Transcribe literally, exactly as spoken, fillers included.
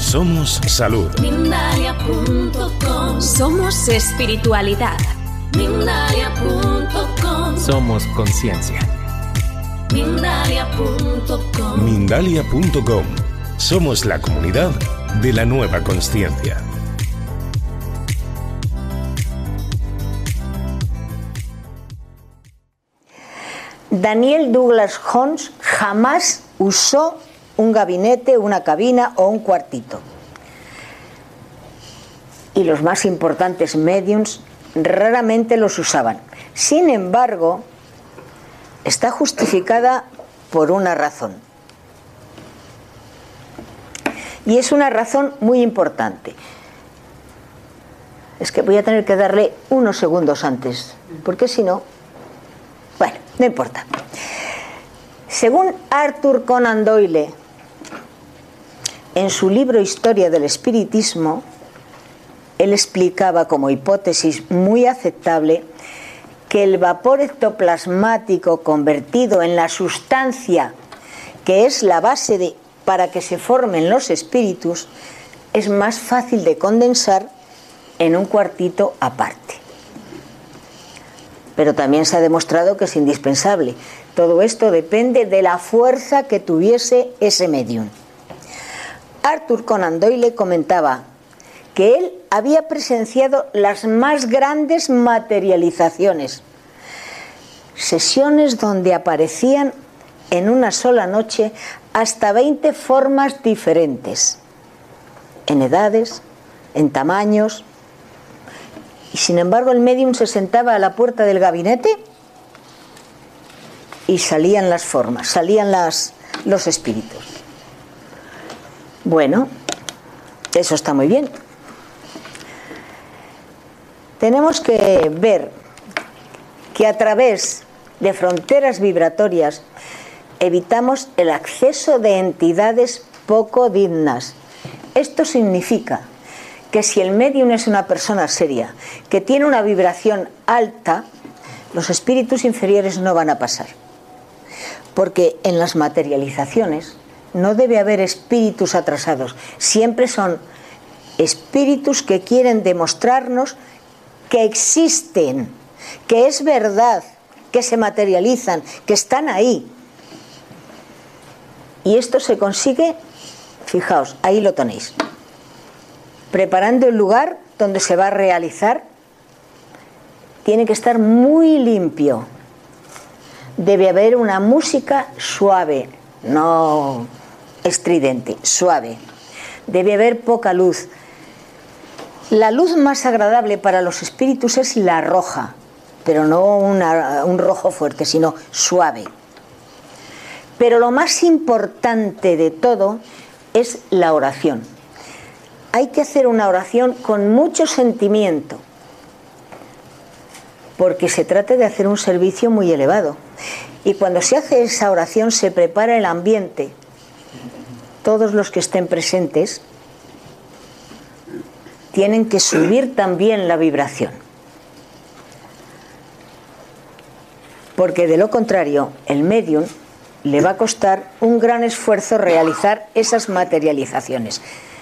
Somos salud. Mindalia punto com. Somos espiritualidad. Mindalia punto com. Somos conciencia. Mindalia punto com. Mindalia punto com. Somos la comunidad de la nueva consciencia. Daniel Douglas Jones jamás usó un gabinete, una cabina o un cuartito. Y los más importantes mediums raramente los usaban. Sin embargo, está justificada por una razón. Y es una razón muy importante. Es que voy a tener que darle unos segundos antes, porque si no... Bueno, no importa. Según Arthur Conan Doyle, en su libro Historia del Espiritismo, él explicaba como hipótesis muy aceptable que el vapor ectoplasmático convertido en la sustancia que es la base de, para que se formen los espíritus es más fácil de condensar en un cuartito aparte. Pero también se ha demostrado que es indispensable. Todo esto depende de la fuerza que tuviese ese medium. Arthur Conan Doyle comentaba que él había presenciado las más grandes materializaciones, sesiones donde aparecían en una sola noche hasta veinte formas diferentes, en edades, en tamaños. Y sin embargo el medium se sentaba a la puerta del gabinete y salían las formas, salían las, los espíritus. Bueno, eso está muy bien. Tenemos que ver que a través de fronteras vibratorias evitamos el acceso de entidades poco dignas. Esto significa que si el medium es una persona seria, que tiene una vibración alta, los espíritus inferiores no van a pasar. Porque en las materializaciones no debe haber espíritus atrasados. Siempre son espíritus que quieren demostrarnos que existen, que es verdad, que se materializan, que están ahí. Y esto se consigue, fijaos, ahí lo tenéis. Preparando el lugar donde se va a realizar, tiene que estar muy limpio. Debe haber una música suave, no estridente, suave. Debe haber poca luz. La luz más agradable para los espíritus es la roja, pero no una, un rojo fuerte, sino suave. Pero lo más importante de todo es la oración. Hay que hacer una oración con mucho sentimiento, porque se trata de hacer un servicio muy elevado. Y cuando se hace esa oración se prepara el ambiente. Todos los que estén presentes tienen que subir también la vibración. Porque de lo contrario, el medium le va a costar un gran esfuerzo realizar esas materializaciones.